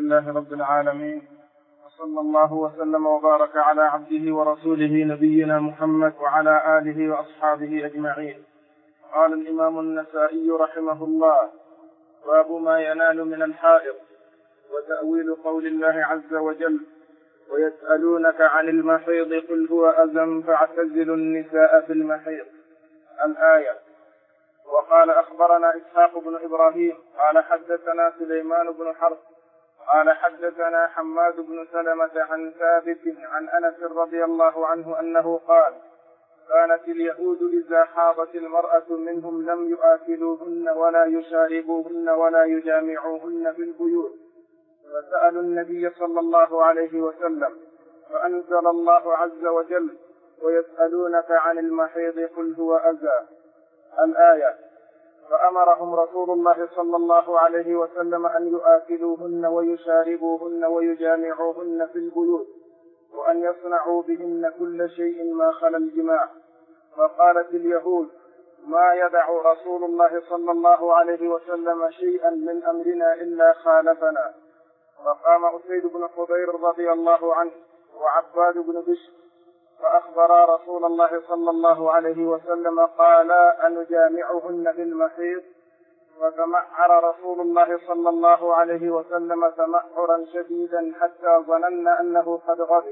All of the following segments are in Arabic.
لله رب العالمين، وصلى الله وسلم وبارك على عبده ورسوله نبينا محمد وعلى آله وأصحابه أجمعين. قال الإمام النسائي رحمه الله: باب ما ينال من الحائض، وتأويل قول الله عز وجل: ويسألونك عن المحيض قل هو أذى فاعتزلوا النساء في المحيض، الآية. وقال: أخبرنا إسحاق بن إبراهيم قال حدثنا سليمان بن حرب قال حدثنا حماد بن سلمة عن ثابت عن أنس رضي الله عنه أنه قال: كانت اليهود إذا حاضت المرأة منهم لم يؤكلوهن ولا يشاربوهن ولا يجامعوهن في البيوت، فسألوا النبي صلى الله عليه وسلم، فأنزل الله عز وجل: ويسألونك عن المحيض قل هو أذى، الآية. فأمرهم رسول الله صلى الله عليه وسلم أن يؤكلوهن ويشاربوهن ويجامعوهن في البيوت، وأن يصنعوا بهن كل شيء ما خلا الجماع. فقالت اليهود: ما يدع رسول الله صلى الله عليه وسلم شيئا من أمرنا إلا خالفنا. فقام أسيد بن حضير رضي الله عنه وعباد بن بشر فأخبرا رسول الله صلى الله عليه وسلم قالا: أنجامعهن في المحيض؟ فتمعر رسول الله صلى الله عليه وسلم تمعرا شديدا حتى ظننا أنه قد غضب،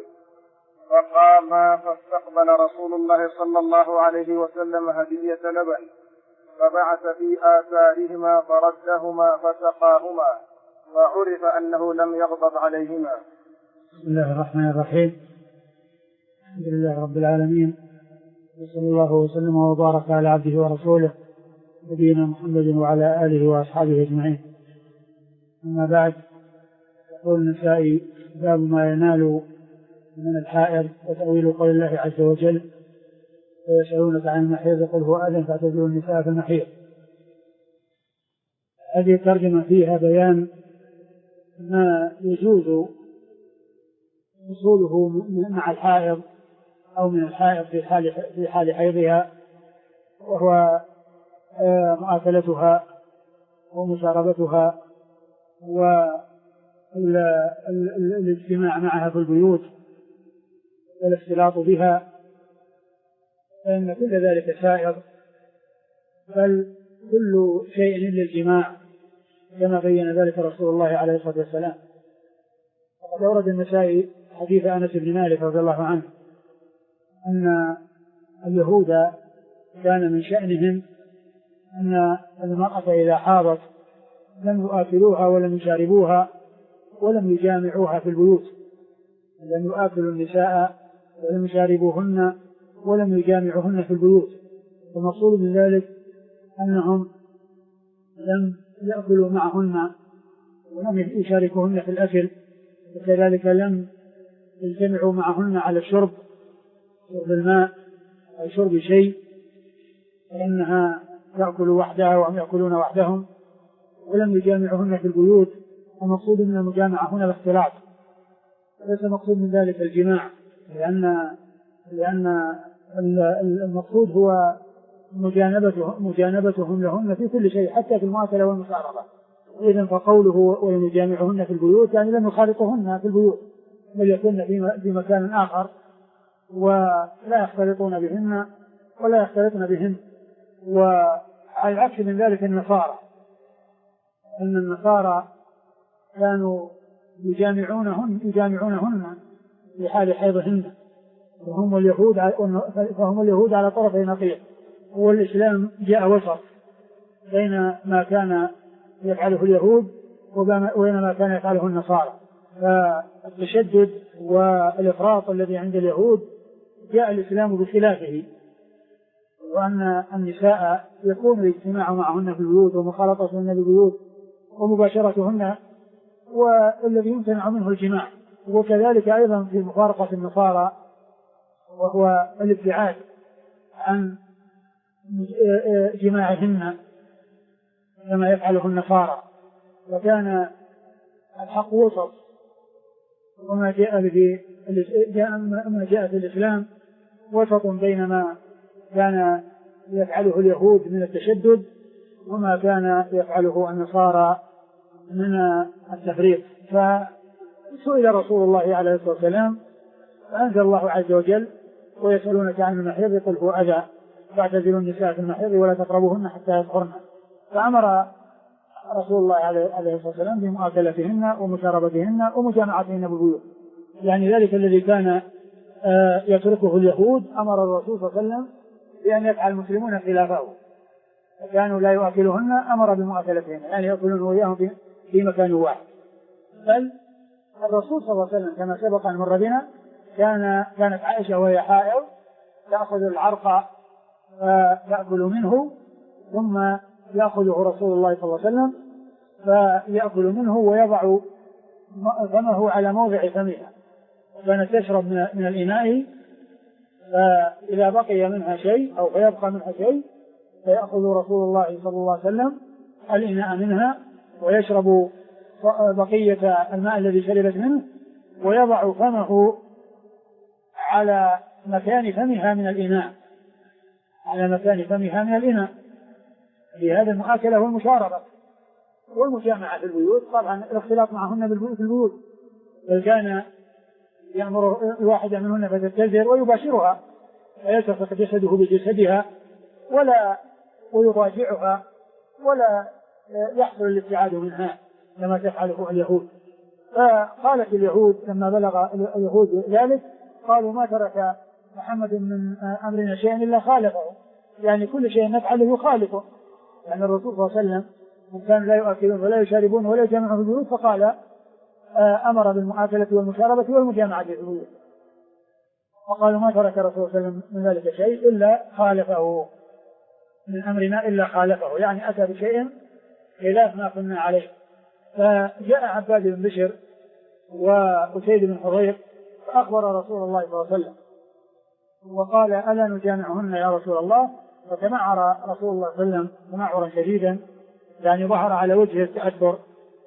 فقام فاستقبل رسول الله صلى الله عليه وسلم هدية لبن، فبعث في آثارهما فردهما فسقاهما، فعرف أنه لم يغضب عليهما. بسم الله الرحمن الرحيم. الحمد لله رب العالمين، وصلى الله وسلم وبارك على عبده ورسوله نبينا محمد وعلى آله وأصحابه أجمعين. أما بعد، يقول النسائي: باب ما ينال من الحائض، وتأويل قول الله عز وجل: ويسألونك عن المحيض قل هو أذى فاعتزلوا النساء في المحيض. هذه الترجمة فيها بيان ما يجوز وصوله مع الحائض أو من الحائض في حال حيضها، وهو مؤاكلتها ومشاربتها والاجتماع معها في البيوت والاختلاط بها، فإن كل ذلك سائر، بل كل شيء إلا الجماع، كما بين ذلك رسول الله عليه الصلاة والسلام. وقد أورد النسائي حديث أنس بن مالك رضي الله عنه أن اليهود كان من شأنهم أن المرأة إذا حاضت لم يؤكلوها ولم يشاربوها ولم يجامعوها في البيوت، لم يؤكلوا النساء ولم يشاربوهن ولم يجامعوهن في البيوت. والمقصود من ذلك أنهم لم يأكلوا معهن ولم يشاركوهن في الأكل، وكذلك لم يجتمعوا معهن على الشرب، شرب الماء أو شرب شيء، فإنها تأكل وحدها وهم يأكلون وحدهم، ولم يجامعهن في البيوت. المقصود من المجامعة هنا الاختلاط، ليس المقصود من ذلك الجماع، لأن المقصود هو مجانبتهم لهن في كل شيء، حتى في المؤاكلة والمشاربة. إذن فقوله ولم يجامعهن في البيوت يعني لم يخالطهن في البيوت، بل يكون في مكان آخر ولا يختلطون بهن ولا يختلطن بهن. وعلى العكس من ذلك النصارى، أن النصارى كانوا يجامعونهن في حال حيضهن، فهم اليهود على طرفي نقيض، والإسلام جاء وسط بين ما كان يفعله اليهود وبين ما كان يفعله النصارى. فالتشدد والإفراط الذي عند اليهود جاء الإسلام بخلافه، وأن النساء يكون الاجتماع معهن في البيوت ومخالطتهن بالبيوت ومباشرتهن، والذي يمتنع منه الجماع. وكذلك أيضا في مفارقة النصارى، وهو الابتعاد عن جماعهن كما يفعله النصارى. وكان الحق وسط، وما جاء في الإسلام وسط بين ما كان يفعله اليهود من التشدد وما كان يفعله النصارى من التفريط. فسئل رسول الله عليه الصلاة والسلام فأنزل الله عز وجل ويسألونك عن المحيض قل هو أذى فاعتزلوا النساء في المحيض ولا تقربوهن حتى يطهرن. فأمر رسول الله عليه الصلاة والسلام بمؤاكلتهن ومشاربتهن ومجامعتهن بالبيوت، يعني ذلك الذي كان يتركه اليهود أمر الرسول صلى الله عليه وسلم بأن يفعل المسلمون خلافه، كانوا لا يؤكلهن أمر بمؤاكلتهن، يعني يأكلون وياهم في مكان واحد. بل الرسول صلى الله عليه وسلم كما سبق أن مر بنا كانت عائشة وهي حائض تأخذ العرق فيأكل منه، ثم يأخذه رسول الله صلى الله عليه وسلم فيأكل منه ويضع فمه على موضع فمها، كانت تشرب من الإناء، فإذا بقي منها شيء أو فيبقى منها شيء فيأخذ رسول الله صلى الله عليه وسلم الإناء منها ويشرب بقية الماء الذي شربت منه ويضع فمه على مكان فمها من الإناء، على مكان فمها من الإناء. لهذا المؤاكلة والمشاربة والمجامعة في البيوت، طبعا الاختلاط معهن في البيوت، بل كان يأمر الواحدة منهن فتتزر ويباشرها فيلتصق جسده بجسدها ويضاجعها ولا يحصل الابتعاد منها كما تفعله اليهود. فقالت اليهود لما بلغ اليهود ذلك قالوا ما ترك محمد من أمرنا شيئا إلا خالفه، يعني كل شيء نفعله يخالفه، يعني الرسول صلى الله عليه وسلم كانوا لا يؤكلون ولا يشاربون ولا يجامعون في البيوت، فقال أمر بالمؤاكلة والمشاربة والمجامعة في البيوت، وقالوا ما ترك الرسول صلى الله عليه وسلم من ذلك شيء إلا خالفه، من أمرنا إلا خالفه، يعني أتى بشيء خلاف ما كنا عليه. فجاء عباد بن بشر وأسيد بن حضير فأخبر رسول الله صلى الله عليه وسلم وقال ألا نجامعهن يا رسول الله؟ فتمعر رسول الله صلى الله عليه وسلم تمعرا شديدا، يعني ظهر على وجهه التأثر،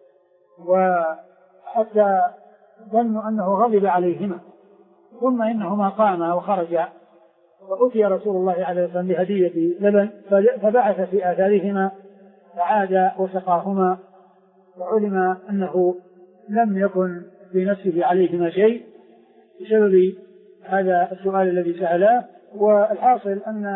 وحتى ظنوا أنه غضب عليهما، ثم إنهما قاما وخرجا وأتي رسول الله عليه الصلاة والسلام بهدية لبن فبعث في آثارهما فعاد وسقاهما، وعلم أنه لم يكن في نفسه عليهما شيء بسبب هذا السؤال الذي سأله. والحاصل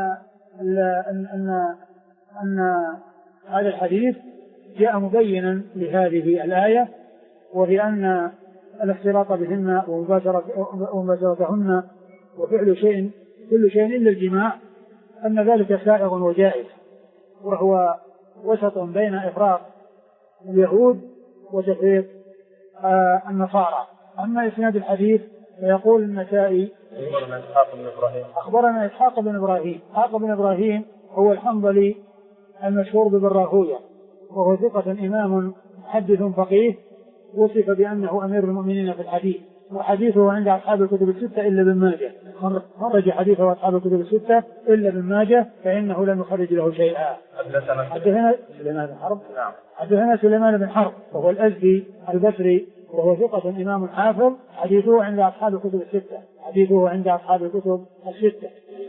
أن هذا الحديث جاء مبينا لهذه الآية، وبأن الاختلاط بهن ومباشرتهن وفعل شيء كل شيء إلا الجماع أن ذلك سائغ وجائز، وهو وسط بين إفراط اليهود وتفريط النصارى. أما إسناد الحديث فيقول النسائي أخبرنا إسحاق بن إبراهيم. إسحاق بن إبراهيم هو الحنظلي المشهور ببراهوية، وهو ثقة إمام محدث فقيه، وصف بأنه أمير المؤمنين في الحديث، وحديثه عند أصحاب الكتب الستة إلا ابن ماجه، خرج حديثه أصحاب الكتب الستة إلا ابن ماجه فإنه لم يخرج له شيئا. حدثنا سليمان بن حرب وهو الأزدي البصري، وهو ثقة إمام حافظ، حديثه عند أصحاب الكتب الستة، حديثه عند أصحاب الكتب الستة.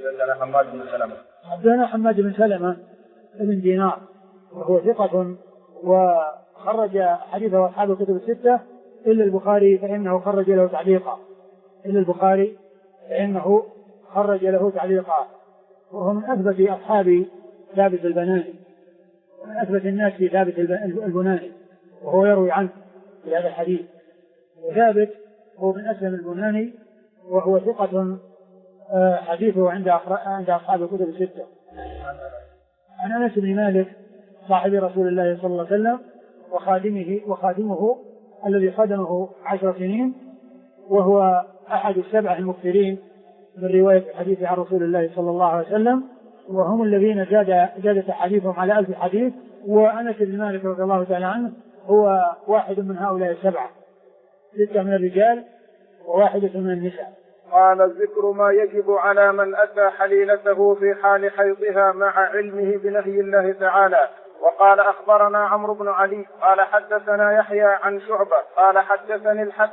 حدثنا حماد بن سلمة بن دينار وهو ثقة وخرج حديثه أصحاب الكتب الستة إلا البخاري فإنه خرج له تعليقا، إلا البخاري فإنه خرج له تعليقا، وهو من أثبت أصحاب ثابت البناني، ومن أثبت الناس في ثابت البناني، وهو يروي عنه في هذا الحديث. وثابت هو من أسلم البناني وهو ثقة حديثه عند أصحاب الكتب الستة. عن أنس بن مالك صاحب رسول الله صلى الله عليه وسلم وخادمه الذي خدمه 10 سنين، وهو أحد السبعة المكثرين من رواية الحديث عن رسول الله صلى الله عليه وسلم، وهم الذين زادت حديثهم على 1000 حديث. وأنس بن مالك رضي الله تعالى عنه هو واحد من هؤلاء السبعة، 6 من الرجال و1 من النساء. قال ذكر ما يجب على من أتى حليلته في حال حيضها مع علمه بنهي الله تعالى. وقال أخبرنا عمرو بن علي قال حدثنا يحيى عن شعبة قال حدثني الحسن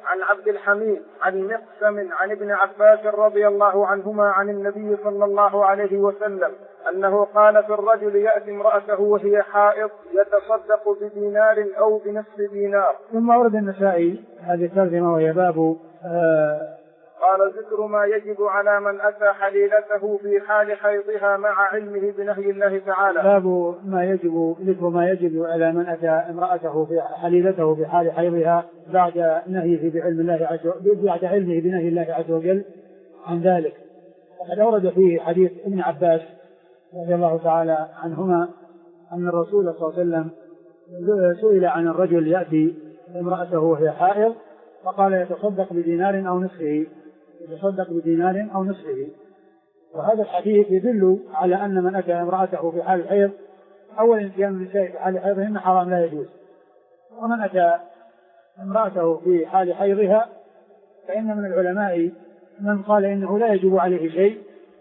عن عبد الحميد عن مقسم عن ابن عباس رضي الله عنهما عن النبي صلى الله عليه وسلم أنه قال في الرجل يأتي امرأته وهي حائض يتصدق بدينار أو بنصف دينار. ثم ورد النسائي هذه الترجمة وهي باب قال ذكر ما يجب على من أتى حليلته في حال حيضها مع علمه بنهي الله تعالى. باب ما يجب ذكر ما يجب على من أتى امرأته في حليلته في حال حيضها بعد نهيه بعلم الله عز وجل، بعد علمه بنهي الله عز وجل عن ذلك. وقد أورد فيه حديث ابن عباس رضي الله تعالى عنهما أن الرسول صلى الله عليه وسلم سئل عن الرجل يأتي امرأته وهي حائض فقال يتصدق بدينار أو نصفه، يتصدق بدينار أو نصفه. وهذا الحديث يدل على أن من أتى امرأته في حال الحيض أولا اتيان النساء في حال حيضهن حرام لا يجوز، ومن أتى امرأته في حال حيضها فإن من العلماء من قال إنه لا يجب عليه شيء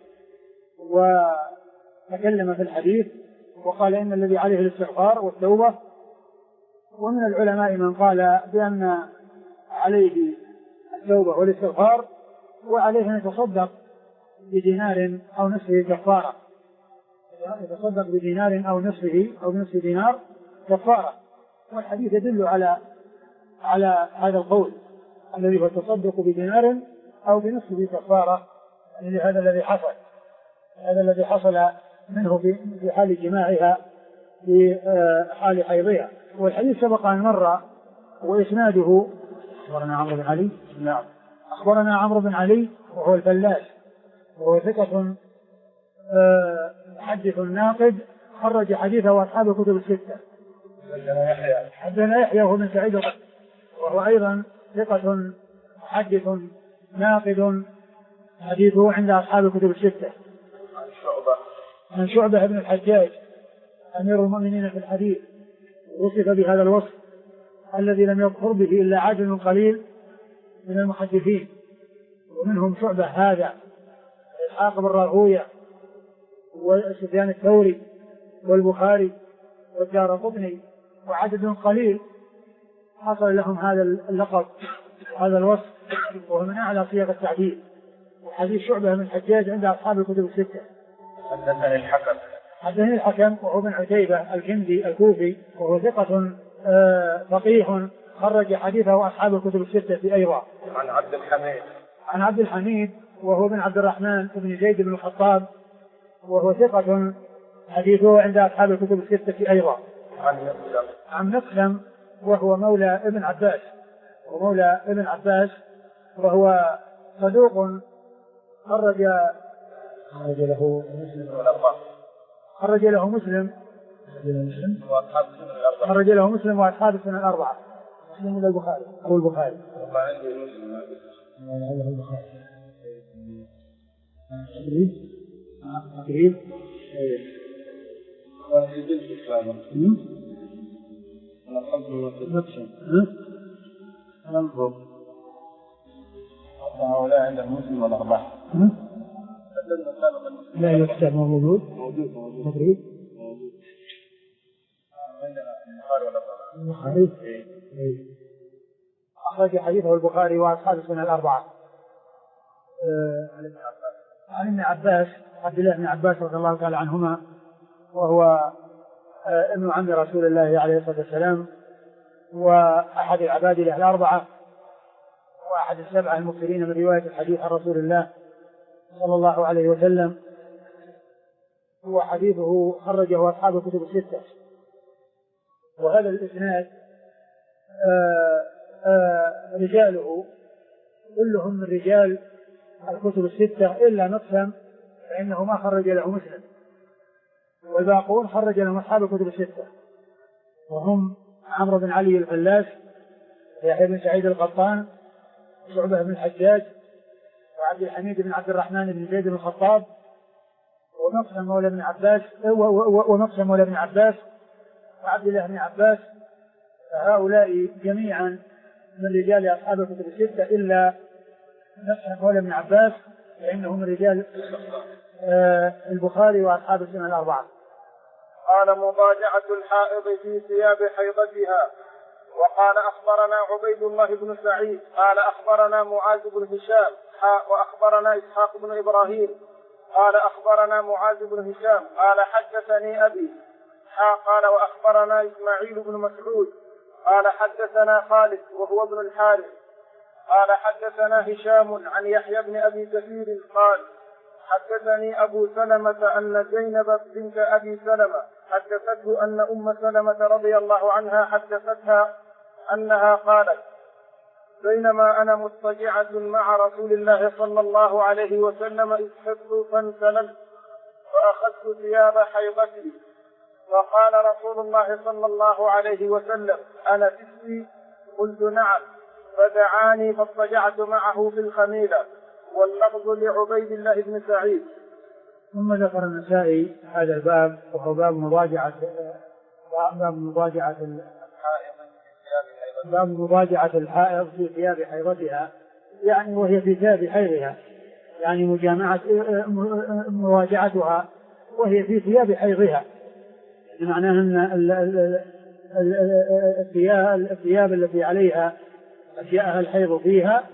وتكلم في الحديث وقال إن الذي عليه الاستغفار والتوبة، ومن العلماء من قال بأن عليه التوبة والاستغفار وعليه أن يتصدق بدينار أو نصفه كفارة، يتصدق بدينار أو نصفه أو بنصف دينار كفارة. والحديث يدل على هذا القول الذي هو التصدق بدينار أو بنصفه كفارة. يعني هذا الذي حصل منه في حال جماعها في حال حيضها. والحديث سبق أن مر وإسناده أخبرنا عمرو بن علي. نعم. أخبرنا عمرو بن علي وهو الفلاس وهو ثقة محدث ناقد خرج حديثه أصحاب الكتب الستة. حدثنا يحيى وهو بن سعيد وهو أيضا ثقة محدث ناقد حديثه عند أصحاب الكتب الستة. عن شعبة بن الحجاج أمير المؤمنين في الحديث، وصف بهذا الوصف الذي لم يظهر به إلا عدد قليل من المحدثين، ومنهم شعبة هذا إسحاق بن راهويه وسفيان الثوري والبخاري والدارقطني، وعدد قليل حصل لهم هذا اللقب هذا الوصف، وهو من أعلى صيغ التعديل. وحديث شعبة بن الحجاج عند أصحاب الكتب الستة. حدثني الحكم وهو بن عتيبة الكندي الكوفي وهو ثقة فقيه خرج حديثه أصحاب الكتب الستة أيضا. عن عبد الحميد وهو بن عبد الرحمن بن زيد بن الخطاب وهو ثقة حديثه عند أصحاب الكتب الستة أيضا. عن مقسم وهو مولى ابن عباس وهو صدوق خرج له مسلم وأصحاب السنن الأربعة. مسلم إلى البخاري أو البخاري. تقريب هؤلاء عند مسلم والأربعة. لا يكتب موجود. تقريب البخاري أخرج حديثه البخاري وأصحاب السنن الأربعة. عن ابن عباس عبد الله بن عباس رضي الله تعالى عنهما وهو ابن عم رسول الله عليه الصلاة والسلام وأحد العباد له الأربعة وأحد السبعة المكثرين من رواية الحديث عن رسول الله صلى الله عليه وسلم، وحديثه خرجه أصحاب الكتب الستة. وهذا الإسناد رجاله كلهم من رجال الكتب الستة إلا مقسم فإنه ما خرج له مسلم، والباقون خرج لهم أصحاب الكتب الستة، وهم عمرو بن علي الفلاس يحيى بن سعيد القطان شعبة بن الحجاج وعبد الحميد بن عبد الرحمن بن زيد بن الخطاب ومقسم مولى ابن عباس وعبد الله بن عباس. هؤلاء جميعا من رجال أصحاب الكتب الستة إلا مقسم مولى ابن عباس فإنه من رجال البخاري وأصحاب السنن الأربعة. قال مضاجعة الحائض في ثياب حيضتها. وقال أخبرنا عبيد الله بن سعيد قال أخبرنا معاذ بن هشام وأخبرنا إسحاق بن إبراهيم قال أخبرنا معاذ بن هشام قال حدثني أبي قال وأخبرنا إسماعيل بن مسعود قال حدثنا خالد وهو ابن الحارث قال حدثنا هشام عن يحيى بن أبي كثير قال حدثني أبو سلمة أن زينب بنت أبي سلمة حدثته أن أم سلمة رضي الله عنها حدثتها أنها قالت بينما أنا مضطجعة مع رسول الله صلى الله عليه وسلم إذ حفظت فانسللت فأخذت ثياب حيضتي فقال رسول الله صلى الله عليه وسلم أنا تسقي؟ قلت نعم، فدعاني فاضطجعت معه في الخميلة. واللفظ لعبيد الله بن سعيد. ثم ذكر النسائي هذا الباب وهو باب مضاجعة الحائض في ثياب حيضتها، يعني وهي في ثياب حيضها، يعني مواجعتها وهي في ثياب حيضها، معناه أن الثياب التي عليها أشياءها الحيض فيها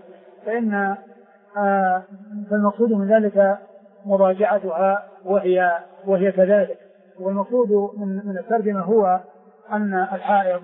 فالمقصود من ذلك مراجعتها وهي كذلك. والمقصود من الترجمة هو أن الحائض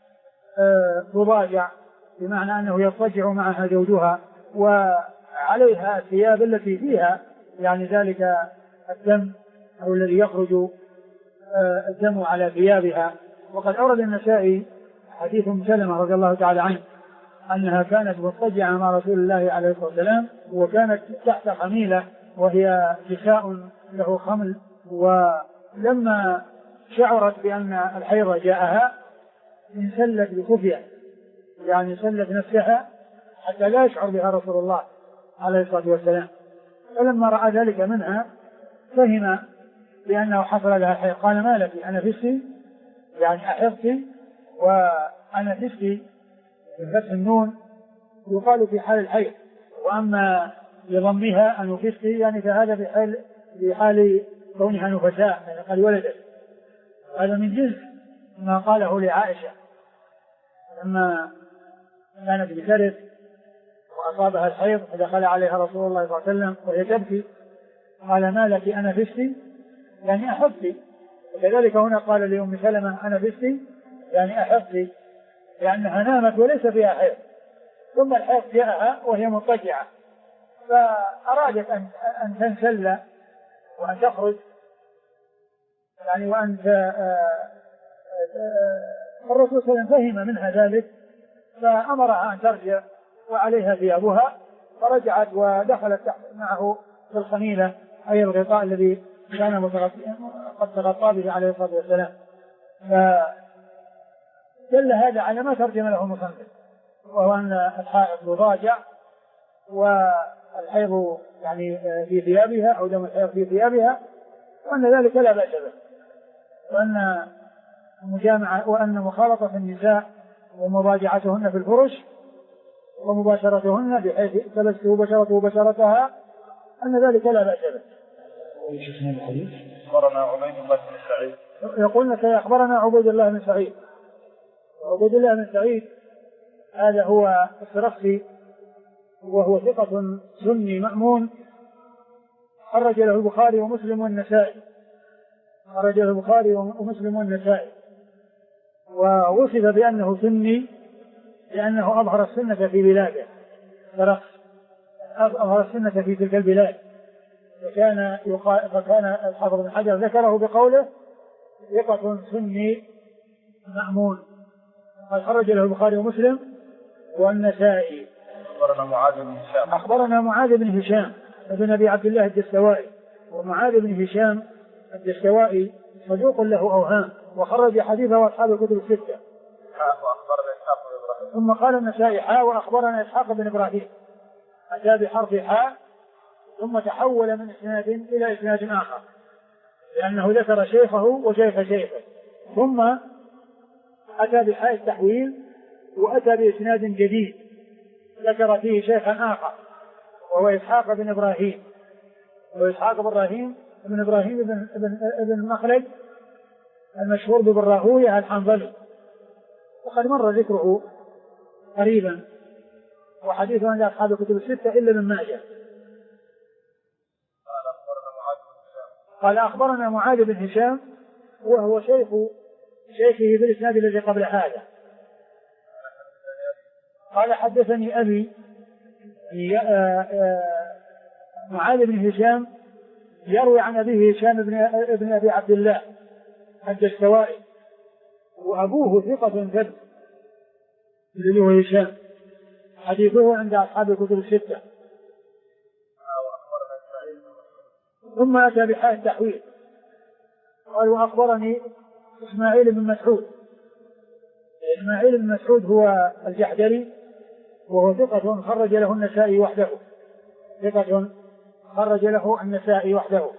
تضاجع بمعنى أنه يضطجع معها زوجها وعليها الثياب التي فيها يعني ذلك الدم أو الذي يخرج الدم على ثيابها. وقد أورد النسائي حديث أم سلمة رضي الله تعالى عنه أنها كانت مضطجعة مع رسول الله عليه الصلاة والسلام وكانت تحت خميلة وهي كساء له خمل، ولما شعرت بأن الحيض جاءها انسلت بخفية، يعني سلت نفسها حتى لا يشعر بها رسول الله عليه الصلاة والسلام. فلما رأى ذلك منها فهم بأنه حصل لها الحيض، قال ما لك أنا فستي، يعني أحضتي وأنا فستي بفتح النون يقال في حال الحيض، وأما لضمها أن فستي يعني فهذا في حال كونها نفساء يعني قد ولدت. هذا من جنس ما قاله لعائشة لما كانت بترث وأصابها الحيض فدخل عليها رسول الله صلى الله عليه وسلم وهي تبكي قال ما لك أنا فستي يعني أحضتي. وكذلك هنا قال لأم سلمة أنا فستي يعني أحضتي، لأنها نامت وليس فيها حيض، ثم الحيض جاءها وهي مضطجعة فأرادت أن تنسل وأن تخرج، يعني وأن الرسول صلى الله عليه وسلم فهم منها ذلك فأمرها أن ترجع وعليها ثيابها، فرجعت ودخلت معه في الخميلة أي الغطاء الذي كان قد تغطى به عليه الصلاة والسلام. فدل هذا على ما ترجم له المصنف، وهو أن الحائض تضاجع والحيض يعني في ثيابها أو دم الحيض في ثيابها، وأن ذلك لا بأس به، وأن مخالطة النساء ومضاجعتهن في الفرش ومباشرتهن بحيث تلسه بشرته بشرتها أن ذلك لا بأس به. أخبرنا عبيد الله بن سعيد. يقول لك أخبرنا عبيد الله بن سعيد. عبيد الله بن سعيد هذا هو السرخسي وهو ثقة سني مأمون، خرج له البخاري ومسلم والنسائي، خرج له البخاري ومسلم والنسائي، ووصف بأنه سني لأنه أظهر السنة في بلاده، أظهر السنة في تلك البلاد، فكان الحافظ بن حجر ذكره بقوله ثقة سني مأمون. قد خرج له البخاري ومسلم والنسائي. أخبرنا معاذ بن هشام ابن أبي عبد الله الدستوائي، ومعاذ بن هشام الدستوائي صدوق له أوهام وخرج حديثه أصحاب الكتب الستة. ثم قال النسائي حاء وأخبرنا إسحاق بن إبراهيم، أتى بحرف حاء ثم تحول من إسناد إلى إسناد آخر لأنه ذكر شيخه وشيخ شيخه، ثم أتى بحاء التحويل وأتى بإسناد جديد ذكر فيه شيخا آخر وهو إسحاق بن إبراهيم، وإسحاق بن إبراهيم بن مخلد المشهور ببراهوية الحنظلي، وقد مر ذكره قريبا، وحديثه عند أصحاب الكتب الستة إلا من ماجه. قال أخبرنا معاذ بن هشام وهو شيخه بالإسناد الذي قبل هذا. قال حدثني أبي. معاذ بن هشام يروي عن أبيه هشام ابن أبي عبد الله الدستوائي، وأبوه ثقة ثبت الذي هو هشام، حديثه عند أصحاب الكتب الستة. ثم أتى بحال التحويل قال وأخبرني إسماعيل بن مسعود. إسماعيل بن مسعود هو الجحدري، وهو ثقة خرج له النسائي وحده. ثقة خرج له النسائي وحده.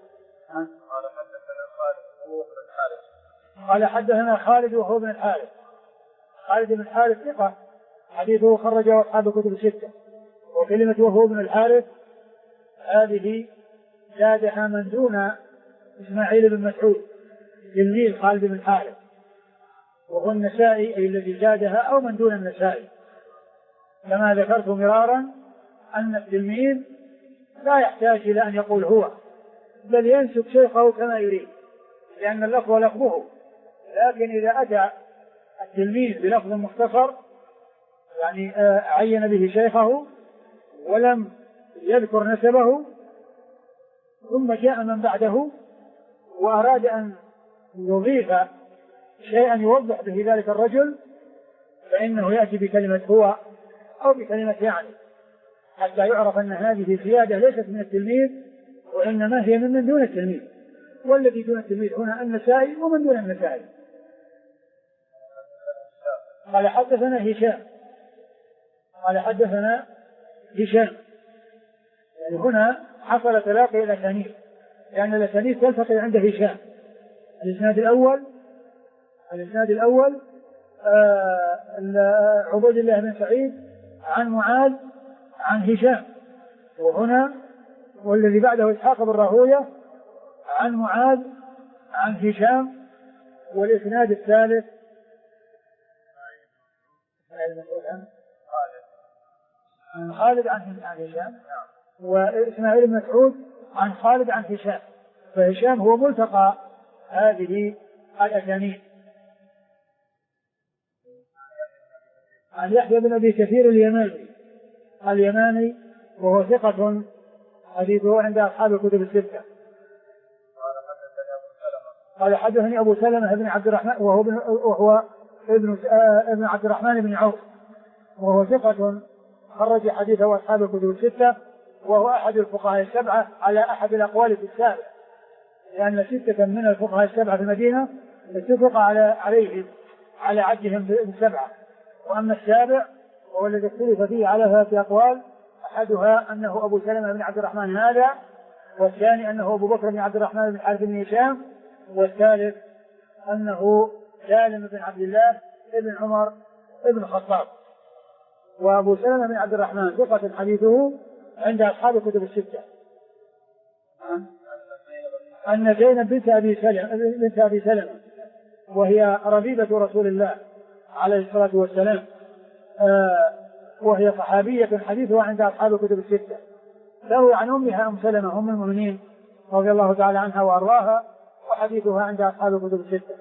قال حدثنا خالد وهو بن الحارث. خالد بن الحارث ثقة، حديثه خرجه أصحاب الكتب الستة. وكلمة وهو بن الحارث هذه زادها من دون إسماعيل بن مسعود تلميذ خالد بن الحارث، وهو النسائي أي الذي زادها أو من دون النسائي، كما ذكرت مرارا أن التلميذ لا يحتاج إلى أن يقول هو، بل ينسب شيخه كما يريد، لأن اللفظ لفظه. لكن إذا أتى التلميذ بلفظ مختصر يعني عين به شيخه ولم يذكر نسبه، ثم جاء من بعده وأراد أن يضيف شيئا يوضح به ذلك الرجل، فإنه يأتي بكلمة هو أو بكلمة يعني، حتى يعرف أن هذه زيادة ليست من التلميذ، وإنما هي من دون التلميذ. والذي دون التلميذ هنا النسائي ومن دون النسائي. قال حدثنا هشام. قال حدثنا هشام، يعني هنا حصل تلاقي الأسانيد، لأن الأسانيد تلتقي عند هشام. الإسناد الأول عبيد الله بن سعيد عن معاذ عن هشام، وهنا والذي بعده إسحاق بن راهويه عن معاذ عن هشام. والإسناد الثالث عن خالد عن هشام، وإسماعيل بن مسعود عن خالد عن هشام، فهشام هو ملتقى هذه الأسانيد. عن يحيى بن أبي كثير اليماني وهو ثقة حديثه عند أصحاب الكتب الستة. قال حدثني أبو سلمة بن عبد الرحمن وهو ابن عبد الرحمن بن عوف، وهو ثقة خرج حديثه أصحاب الكتب الستة، وهو أحد الفقهاء السبعة على أحد الأقوال في السابع، لأن ستة من الفقهاء السبعة في المدينة اتفق عليهم على عدهم بالسبعة. وأما السابع وهو الذي اختلف فيه على 3 أقوال، أحدها أنه أبو سلمة بن عبد الرحمن هذا، والثاني أنه أبو بكر بن عبد الرحمن بن حارث بن هشام، والثالث أنه سالم بن عبد الله بن عمر بن الخطاب. وأبو سلمة بن عبد الرحمن ثقة حديثه عند أصحاب الكتب الستة. أن زينب بنت أبي سلمة وهي ربيبة رسول الله عليه الصلاة والسلام، وهي صحابية حديثها عند أصحاب الكتب الستة. تروي عن أمها أم سلمة أم المؤمنين رضي الله تعالى عنها وأرضاها، وحديثها عند أصحاب الكتب الستة.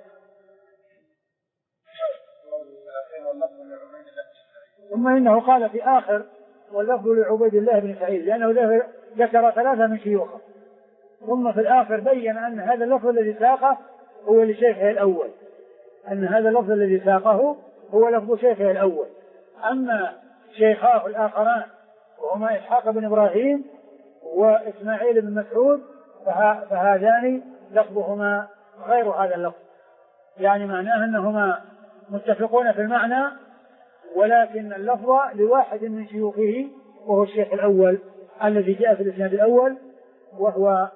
ثم إنه قال في آخر واللفظ لعبيد الله بن سعيد، لأنه ذكر 3 من شيوخه، ثم في الآخر بين أن هذا اللفظ الذي ساقه هو لشيخه الأول، أن هذا اللفظ الذي ساقه هو لفظ شيخه الأول. أما شيخاه الآخران وهما إسحاق بن إبراهيم وإسماعيل بن مسعود فهذان لفظهما غير هذا اللفظ، يعني معناه أنهما متفقون في المعنى، ولكن اللفظ لواحد من شيوخه وهو الشيخ الأول الذي جاء في الإسناد الأول، وهو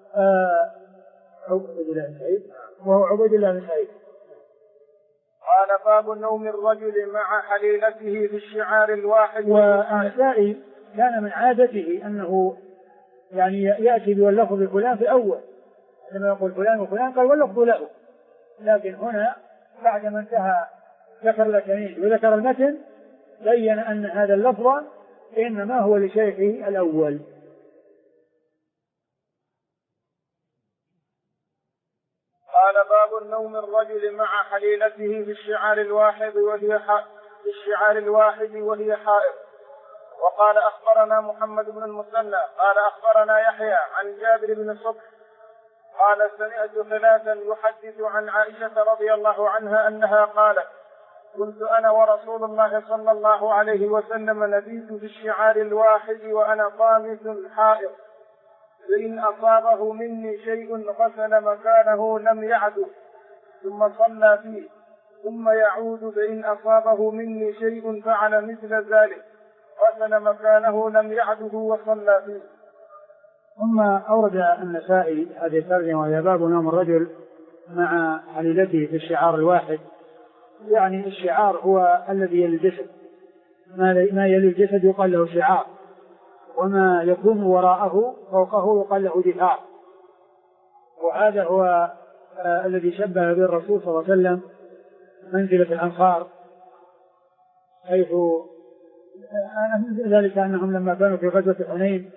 عبيد الله بن سعيد. قال باب نوم الرجل مع حليلته في الشعار الواحد. والنسائي كان من عادته أنه يعني يأتي باللفظ فلان في الأول، لما يقول فلان وفلان قال واللفظ له، لكن هنا بعدما انتهى ذكر الأسانيد وذكر المتن بين أن هذا اللفظ إنما هو لشيخه الأول. قال باب النوم الرجل مع حليلته في الشعار الواحد وهي حائض. وقال أخبرنا محمد بن المثنى قال أخبرنا يحيى عن جابر بن صبح قال سمعت ثلاثا يحدث عن عائشة رضي الله عنها أنها قالت كنت أنا ورسول الله صلى الله عليه وسلم نبيت في الشعار الواحد وأنا طامس حائض، فإن أصابه مني شيء غسل مكانه لم يعده ثم صلى فيه، ثم يعود فإن أصابه مني شيء فعل مثل ذلك غسل مكانه لم يعده وصلى فيه. ثم أورد النسائي هذه الترجمة وهي باب نوم الرجل مع حليلته في الشعار الواحد. يعني الشعار هو الذي يلي الجسد، ما يلي الجسد يقال له شعار، وما يكون وراءه فوقه يقال له دثار. وهذا هو الذي شبه به الرسول صلى الله عليه وسلم منزلة الأنصار، حيث ذلك أنهم لما كانوا في غزوة حنين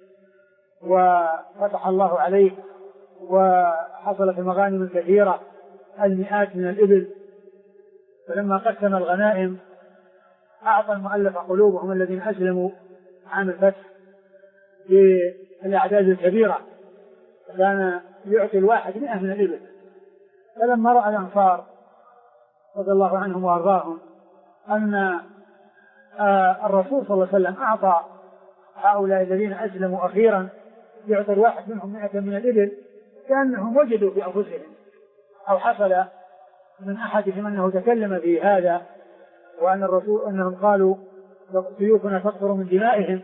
وفتح الله عليه وحصلت المغانم كثيرة المئات من الإبل، فلما قسم الغنائم أعطى المؤلف قلوبهم الذين أسلموا عام الفتح بالأعداد الكبيرة، كان يعطي الواحد 100 من الإبل. فلما رأى الأنصار رضي الله عنهم وأرضاهم أن الرسول صلى الله عليه وسلم أعطى هؤلاء الذين أسلموا أخيرا يعطي الواحد منهم 100 من الإبل، كأنهم وجدوا في أنفسهم أو حصل من أحدهم أنه تكلم في هذا، وأن الرسول أنهم قالوا سيوفنا تقطر من دمائهم،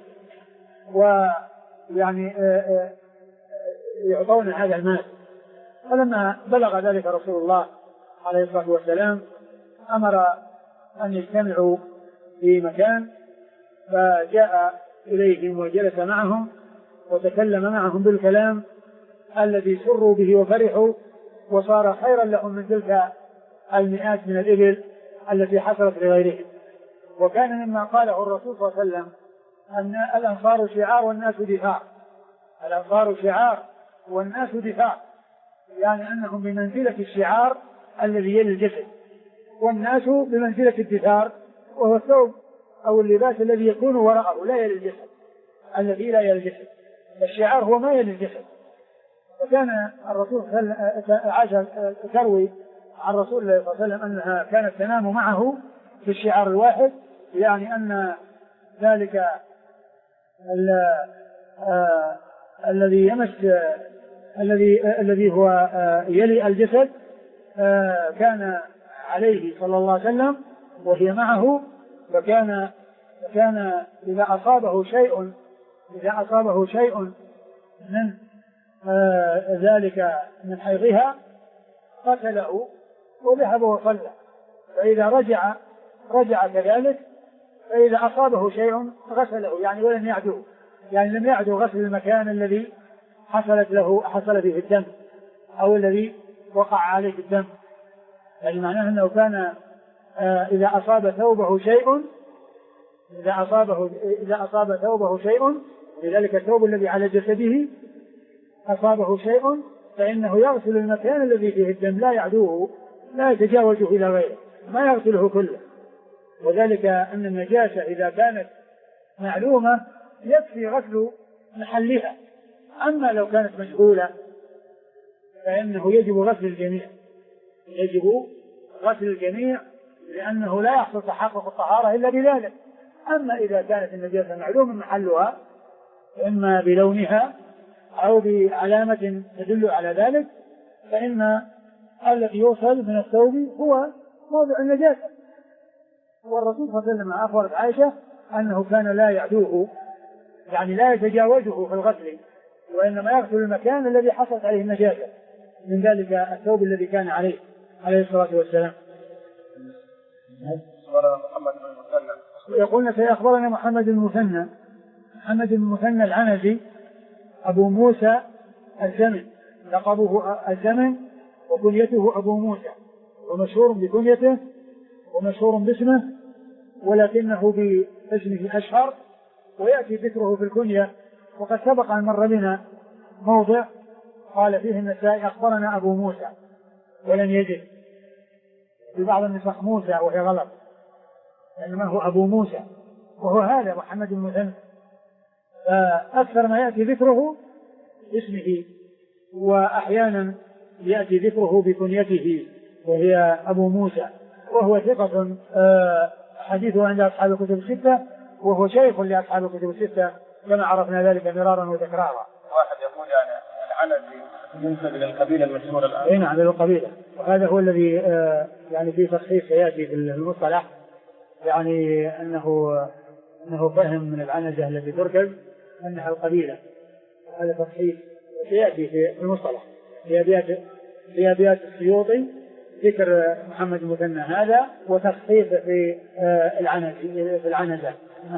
ويعني يعطون هذا المال. فلما بلغ ذلك رسول الله عليه الصلاة والسلام أمر أن يجتمعوا في مكان، فجاء إليهم وجلس معهم وتكلم معهم بالكلام الذي سروا به وفرحوا، وصار خيرا لهم من تلك المئات من الإبل التي حصلت لغيرهم. وكان مما قاله الرسول صلى الله عليه وسلم أن الأنصار شعار والناس دثار، الأنصار شعار والناس دثار، يعني أنهم بمنزلة الشعار الذي يلي الجسد، والناس بمنزلة الدثار وهو الثوب أو اللباس الذي يكون وراءه لا يلي الجسد، الذي لا يلي الجسد. الشعار هو ما يلي الجسد. وكان الرسول عائشة تروي عن رسول الله صلى الله عليه وسلم أنها كانت تنام معه في الشعار الواحد، يعني أن ذلك الذي يمس الذي هو يلي الجسد كان عليه صلى الله عليه وسلم وهي معه، فكان إذا أصابه شيء من ذلك من حيضها قتله وذهب وصلى، فإذا رجع كذلك، فإذا أصابه شيء غسله يعني ولم يعدو، يعني لم يعدو غسل المكان الذي حصل فيه الدم أو الذي وقع عليه الدم. يعني معناه أنه كان إذا أصاب ثوبه شيء لذلك الثوب الذي على جسده أصابه شيء فإنه يغسل المكان الذي فيه الدم، لا يعدوه، لا يتجاوزه إلى غيره، ما يغسله كله. وذلك أن النجاسة إذا كانت معلومة يكفي غسل محلها، أما لو كانت مجهولة فإنه يجب غسل الجميع لأنه لا يحصل تحقق الطهارة إلا بذلك. أما إذا كانت النجاسة معلومة محلها إما بلونها أو بعلامة تدل على ذلك، فإن الذي يوصل من الثوب هو موضع النجاسة. والرسول صلى الله عليه وسلم أخبرت عائشة أنه كان لا يعدوه، يعني لا يتجاوزه في الغسل، وإنما يغسل المكان الذي حصلت عليه النجاسة من ذلك الثوب الذي كان عليه الصلاة والسلام. يقولنا سيخبرنا محمد بن المثنى العنزي أبو موسى الزمن، لقبه الزمن وكنيته أبو موسى، ومشهور بكنيته ومشهور باسمه ولكنه باسمه أشهر، ويأتي ذكره في الكنية. وقد سبق أن مر بنا موضع قال فيه النسائي أخبرنا أبو موسى ولم يجد في بعض النسخ موسى وهي غلط، إنما هو أبو موسى وهو هذا محمد بن مثنى. فأكثر ما يأتي ذكره اسمه، وأحيانا يأتي ذكره بكنيته وهي أبو موسى، وهو ثقة حديثه عند أصحاب الكتب الستة، وهو شيخ لأصحاب الكتب الستة كما عرفنا ذلك مرارا وتكرارا. واحد يقول يعني العنزي ينسب إلى القبيلة المشهورة الآن. نعم إلى القبيلة، وهذا هو الذي يعني في تصحيح سيأتي في المصطلح، يعني أنه فهم من العنزة التي تركز أنها القبيلة. هذا تصحيح سيأتي في المصطلح في أبيات السيوطي ذكر محمد المثنى هذا وتصحيح في العنزة.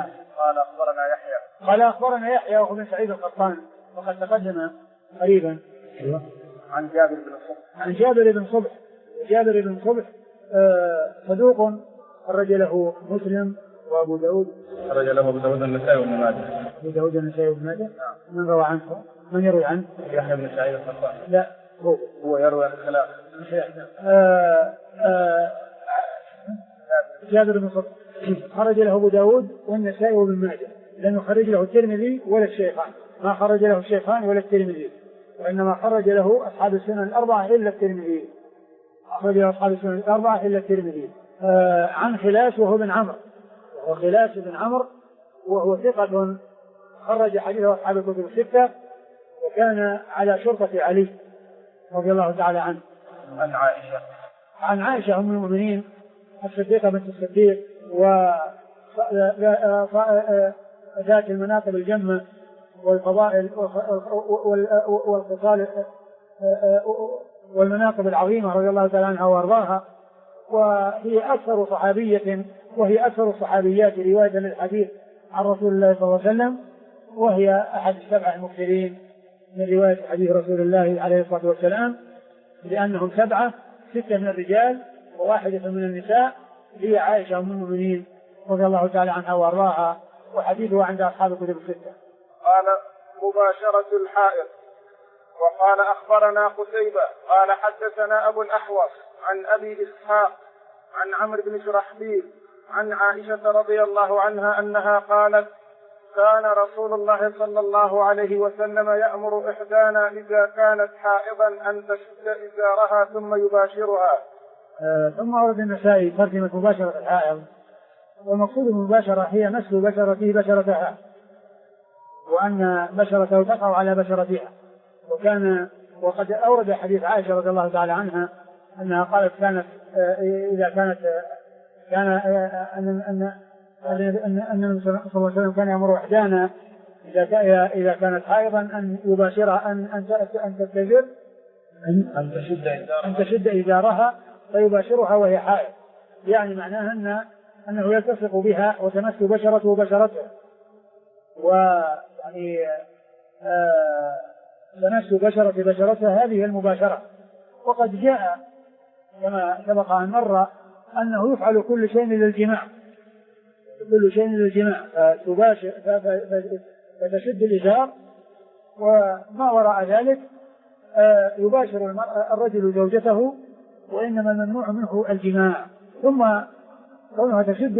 قال أخبرنا يحيى وهو بن سعيد القطان وقد تقدم قريبا. عن جابر بن صبح. جابر بن صبح صدوق خرج له مسلم وأبو داود. خرج له أبو داود النسائي وابن ماجه. أبو داود النسائي وابن ماجه. من روى عنه؟ من يروي عنه؟ يحيى بن سعيد القطان. لا هو يروي عن الخلاف. جابر بن صبح خرج له أبو داود والنسائي وابن ماجه، لأنه خرج له الترمذي ولا الشيخان، ما خرج له الشيخان ولا الترمذي، وإنما خرج له أصحاب السنن الأربعة إلا الترمذي. أخرج له أصحاب السنن الأربعة إلا الترمذي. عن خلاس وهو بن عمرو، وهو خلاس بن عمرو وهو ثقة خرج حديثه أصحاب الكتب الستة، وكان على شرطة علي رضي الله تعالى عنه. عن عائشة أم المؤمنين الصديقة بنت الصديق وذات المناقب الجمة والفضائل والخصال والمناقب العظيمة رضي الله تعالى عنها وارضاها، وهي أكثر الصحابيات رواية للحديث عن رسول الله صلى الله عليه وسلم، وهي أحد السبعة المكثرين من رواية حديث رسول الله عليه الصلاة والسلام، لأنهم سبعة، 6 من الرجال و1 من النساء، هي عائشة أم المؤمنين رضي الله تعالى عنها وارضاها، وحديثها عند أصحاب الكتب الستة. قال مباشرة الحائط. وقال أخبرنا قتيبة قال حدثنا أبو الأحوص عن أبي إسحاق عن عمرو بن شرحبيل عن عائشة رضي الله عنها أنها قالت كان رسول الله صلى الله عليه وسلم يأمر إحدانا إذا كانت حائضا أن تشد إزارها ثم يباشرها. ثم أورد النسائي ترجمة مباشرة الحائض، والمقصود المباشرة هي مس بشرته بشرتها، وأن بشرته تقع على بشرتها. وقد أورد حديث عائشة رضي الله تعالى عنها أنها قالت كان النبي صلى الله عليه وسلم كان يأمر إحدانا إذا كانت حائضا أن يباشرها أن تشد إزارها فيباشرها وهي حائض، يعني معناها أنه يلتصق بها وتمس بشرته بشرته، ويعني تمس بشرتها هذه المباشرة. وقد جاء كما سبق أن مر أنه يفعل كل شيء للجماع فتشد الإزار، وما وراء ذلك يباشر الرجل زوجته، وإنما الممنوع منه الجماع. ثم كونها تشد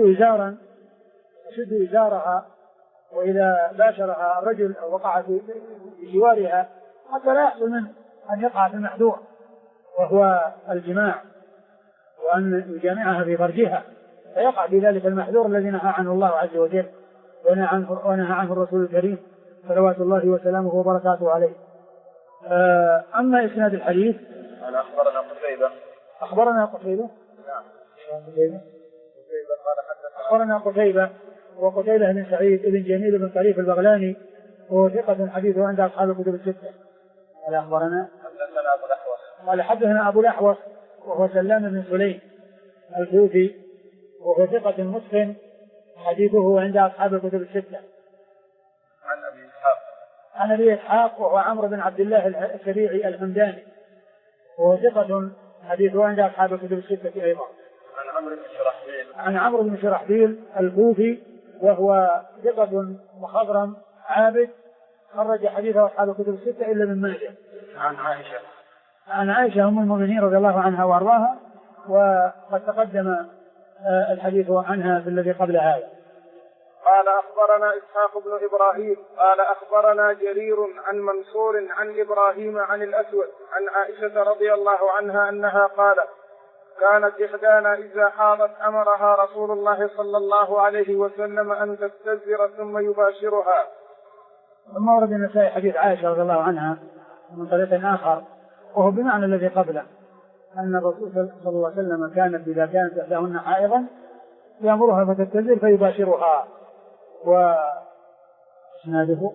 إزارها، وإذا باشرها الرجل أو وقع في جوارها حتى لا يحصل منه أن يقع في المحذور وهو الجماع، وأن يجامعها في فرجها، فيقع في ذلك المحذور الذي نهى عنه الله عز وجل ونهى عنه الرسول الكريم صلوات الله وسلامه وبركاته عليه. أما إسناد الحديث أخبرنا قتيبة أخبرنا قتيبة وقتيبة بن سعيد بن جميل بن طريف البغلاني، وهو ثقة حديثه عند أصحاب الكتب الستة. قال حدثنا أبو الأحوص وهو سلام بن سليم الكوفي، وهو ثقة متقن حديثه عند أصحاب الكتب الستة. عن أبي إسحاق وهو عمرو بن عبد الله السبيعي الحمداني، وهو ثقة حديثه عند أصحاب الكتب الستة أيضا. عن عمرو بن شرحبيل عن عمرو بن شرحبيل الكوفي وهو ثقة مخضرم عابد خرج حديثه أصحاب الكتب الستة إلا ابن ماجه. عن عائشة أم المؤمنين رضي الله عنها وأرضاها، وقد تقدم الحديث عنها في الذي قبل هذا. قال أخبرنا إسحاق بن إبراهيم قال أخبرنا جرير عن منصور عن إبراهيم عن الأسود عن عائشة رضي الله عنها أنها قالت كانت إحدانا إذا حاضت أمرها رسول الله صلى الله عليه وسلم أن تستزر ثم يباشرها. ثم ورد النسائي حديث عائشة رضي الله عنها من طريق آخر وهو بمعنى الذي قبله، أن الرسول صلى الله عليه وسلم كانت إذا كانت إحداهن حائضا يأمرها فتستزر فيباشرها. وإسناده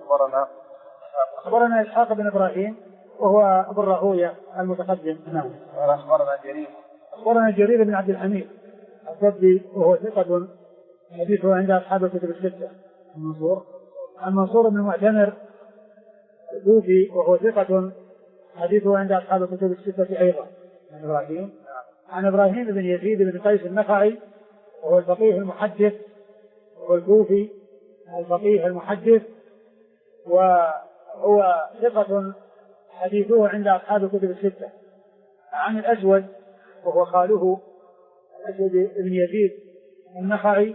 أخبرنا إسحاق بن إبراهيم وهو أبو الراهوية المتقدم. نعم. أخبرنا جرير بن عبد الحميد الضبي وهو ثقة حديثه عند أصحاب الكتب الستة. عن منصور بن المعتمر الكوفي وهو ثقة حديثه عند أصحاب الكتب الستة أيضا. عن إبراهيم بن يزيد بن قيس النخعي وهو الفقيه المحدث والكوفي الفقيه المحدث وهو ثقة حديثه عند أصحاب الكتب الستة. عن الأسود وهو خاله الأسود بن يزيد النخعي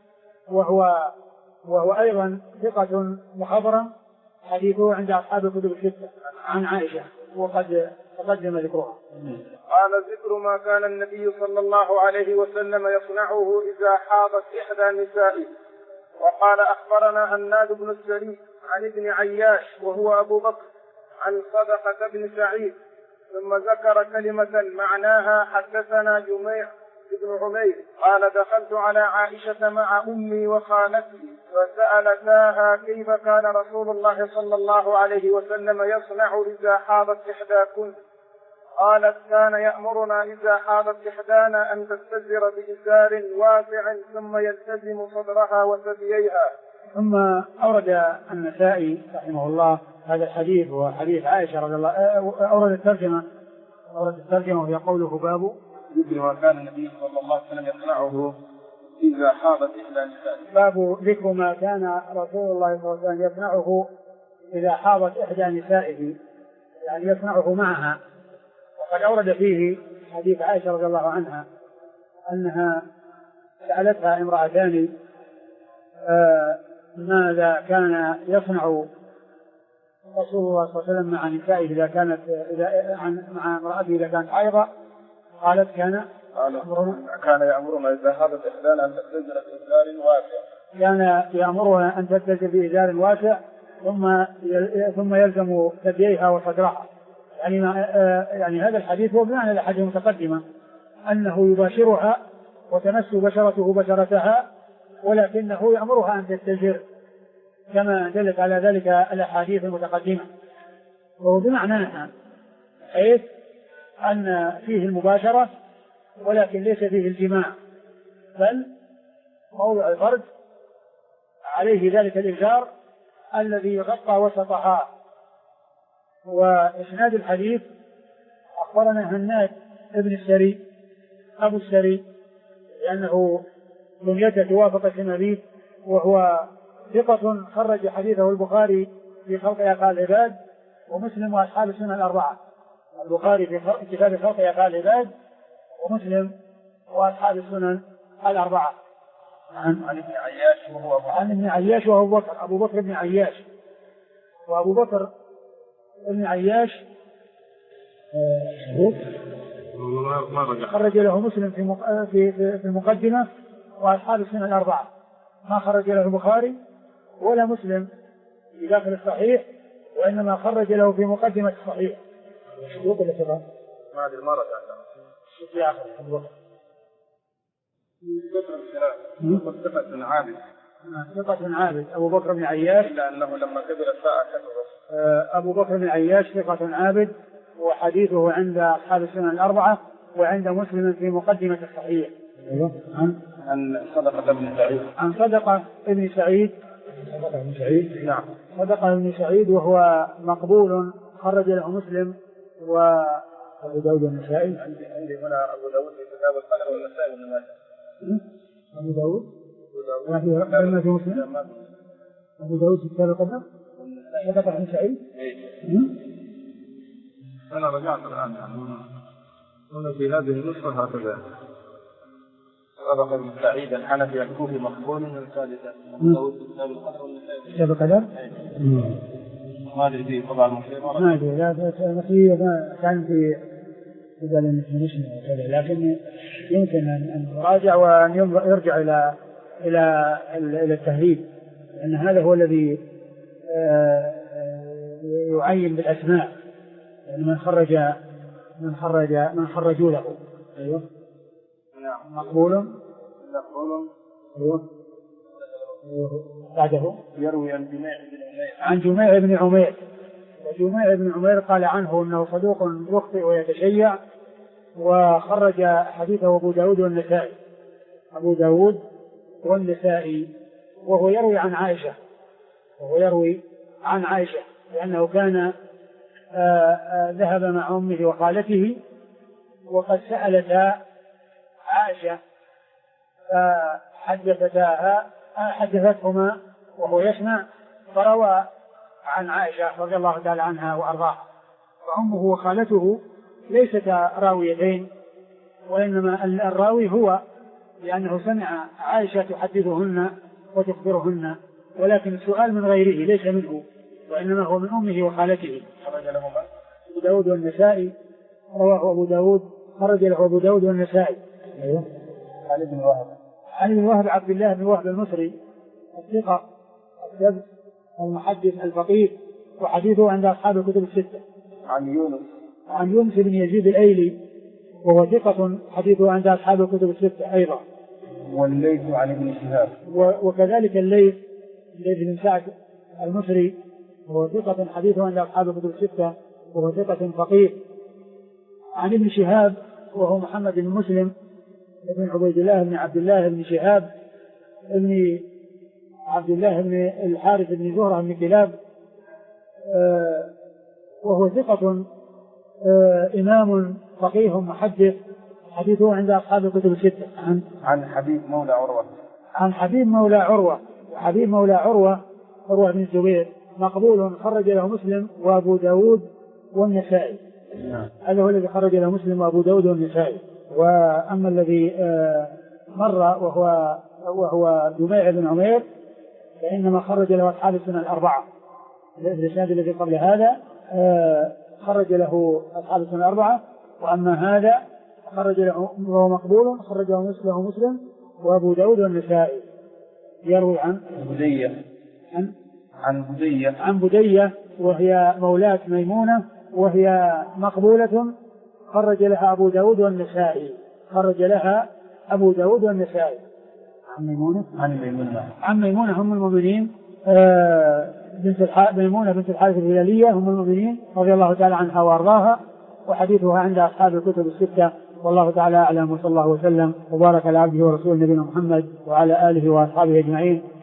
وهو أيضا ثقة مخضرم حديثه عند أصحاب الكتب الستة. عن عائشة وقد تقدم ذكرها. قال ذكر ما كان النبي صلى الله عليه وسلم يصنعه إذا حاضت إحدى نسائه. وقال أخبرنا هناد بن السري عن ابن عياش وهو أبو بكر عن صدقة بن سعيد ثم ذكر كلمة معناها حدثنا جميع بن عمير قال دخلت على عائشة مع أمي وخالتي وسألتاها كيف كان رسول الله صلى الله عليه وسلم يصنع إذا حاضت إحداكن. قالت كان يأمرنا إذا حاضت إحدانا أن تستزر بإزار واسع ثم يلتزم صدرها وثدييها. ثم أورد النسائي رحمه الله هذا الحديث وحديث عائشة رضي الله أورد الترجمة وهي قوله باب ذكر ما كان النبي صلى الله عليه وسلم يصنعه إذا حاضت إحدى نسائه. باب ذكر ما كان رسول الله صلى الله عليه وسلم يصنعه إذا حاضت إحدى نسائه، يعني يصنعه معها. وقد أورد فيه حديث عائشة رضي الله عنها أنها سألتها امرأتان ماذا كان يصنع رسول الله صلى الله عليه وسلم مع نسائه مع امرأته إذا كانت حائضة. قالت كان يأمرنا إذا حاضت إحدانا أن تستزر بإزار واسع. كان يأمرها أن تستزر بإزار واسع ثم يلزم ثدييها وصدرها. يعني هذا الحديث هو بمعنى الأحاديث المتقدمة أنه يباشرها وتمس بشرته بشرتها، ولكنه يأمرها أن تستزر كما دلت على ذلك الأحاديث المتقدمة. وهو بمعناها حيث أن فيه المباشرة ولكن ليس فيه الجماع، بل موضع الفرج عليه ذلك الإزار الذي يغطى وسطها. وإسناد الحديث أخبرنا هناد ابن السري أبو السري لأنه بنيته توافق اسم أبيه، وهو ثقة خرج حديثه البخاري في خلق أفعال العباد ومسلم وأصحاب السنن الأربعة. البخاري في كتاب خلق أفعال العباد ومسلم وأصحاب السنن الأربعة. عن ابن عياش وهو ابن عياش وهو أبو بكر بن عياش. وأبو بكر ابن عياش خرج له مسلم في المقدمة وأصحاب السنن الأربعة، ما خرج له البخاري ولا مسلم في داخل الصحيح، وإنما خرج له في مقدمة الصحيح. ما هذه المرة في آخر أبو بكر ثقة عابد ثقة عابد أبو بكر بن عياش، إلا أنه لما كبر الساعة كثر. أبو بكر بن عياش ثقة عابد وحديثه عند أصحاب السنن الأربعة وعند مسلم في مقدمة الصحيح. عن صدقة بن سعيد. عن صدقة بن سعيد. نعم. صدقة بن سعيد وهو مقبول خرج له مسلم وأبو داود النسائي. عندي هنا أبو داود في كتاب القدر والنسائي بن ماجه. أبو داود ما في مسلم. أبو داود في كتاب القدر سبق عن سعيد. أنا رجعت الآن هنا في هذه النسخة هكذا سبق ابن سعيد الحنفي الكوفي مقبول من الثالثة. أبو داود في كتاب القدر كتاب القدر ما أدري فيه طبعا مصيبة ما أدري لا ما كان في قال مسلم وكذا، لكن يمكن أن يراجع وأن يرجع إلى التهذيب، لأن هذا هو الذي يعين بالأسماء، يعني من خرجوا له. أيوه نعم. مقبول. أيوه بعده يروي عن جميع بن عمير. وجميع بن عمير قال عنه أنه صدوق يخطئ ويتشيع، وخرج حديثه أبو داود والنسائي. أبو داود والنسائي. وهو يروي عن عائشة لأنه كان ذهب مع أمه وخالته وقد سألتا عائشة حدثتهما وهو يسمع، فروى عن عائشة رضي الله تعالى عنها وأرضاها. فأمه وخالته ليستا راويتين، وإنما الراوي هو، لأنه سمع عائشة تحدثهن وتخبرهن، ولكن السؤال من غيره ليس منه، وإنما هو من أمه وخالته. خرج لهما أبو داود والنسائي. رواه أبو داود، خرج له أبو داود والنسائي. أيوه. علي بن وهب عبد الله بن وهب المصري الثقة الثبت المحدث الفقيه، وحديثه عند أصحاب الكتب الستة. عن يونس بن يزيد الأيلي وهو ثقة، حديثه عند أصحاب الكتب الستة أيضا. والليث عن ابن شهاب. وكذلك الليث بن سعد المصري وهو ثقة، حديثه عند أصحاب الكتب الستة وهو ثقة فقيه. عن ابن شهاب وهو محمد بن مسلم بن عبيد الله بن عبد الله بن شهاب بن عبد الله بن الحارث بن زهرة بن كلاب، وهو ثقة إمام فقيه محدث، حديثه عند أصحاب الكتب الستة. عن حبيب مولى عروة. حبيب مولى عروة بن الزبير مقبول، خرج له مسلم وأبو داود والنسائي. هذا هو الذي خرج له مسلم وأبو داود والنسائي. وأما الذي مر وهو جميع بن عمير فإنما خرج له أصحاب السنن الأربعة. الإسناد الذي قبل هذا خرج له أصحاب السنن الأربعة، وأما هذا خرج له وهو مقبول، خرجه مسلم وأبو داود والنسائي. يروي عن بدية وهي مولاة ميمونة، وهي مقبولة، خرج لها أبو داود والنسائي. عن ميمونة هم المؤمنين، ميمونة بنت الحارث الهلالية هم المؤمنين رضي الله تعالى عنها وأرضاها، وحديثها عند أصحاب الكتب الستة. والله تعالى أعلم، وصلى الله وسلم وبارك على عبده ورسوله نبينا محمد وعلى آله وأصحابه أجمعين.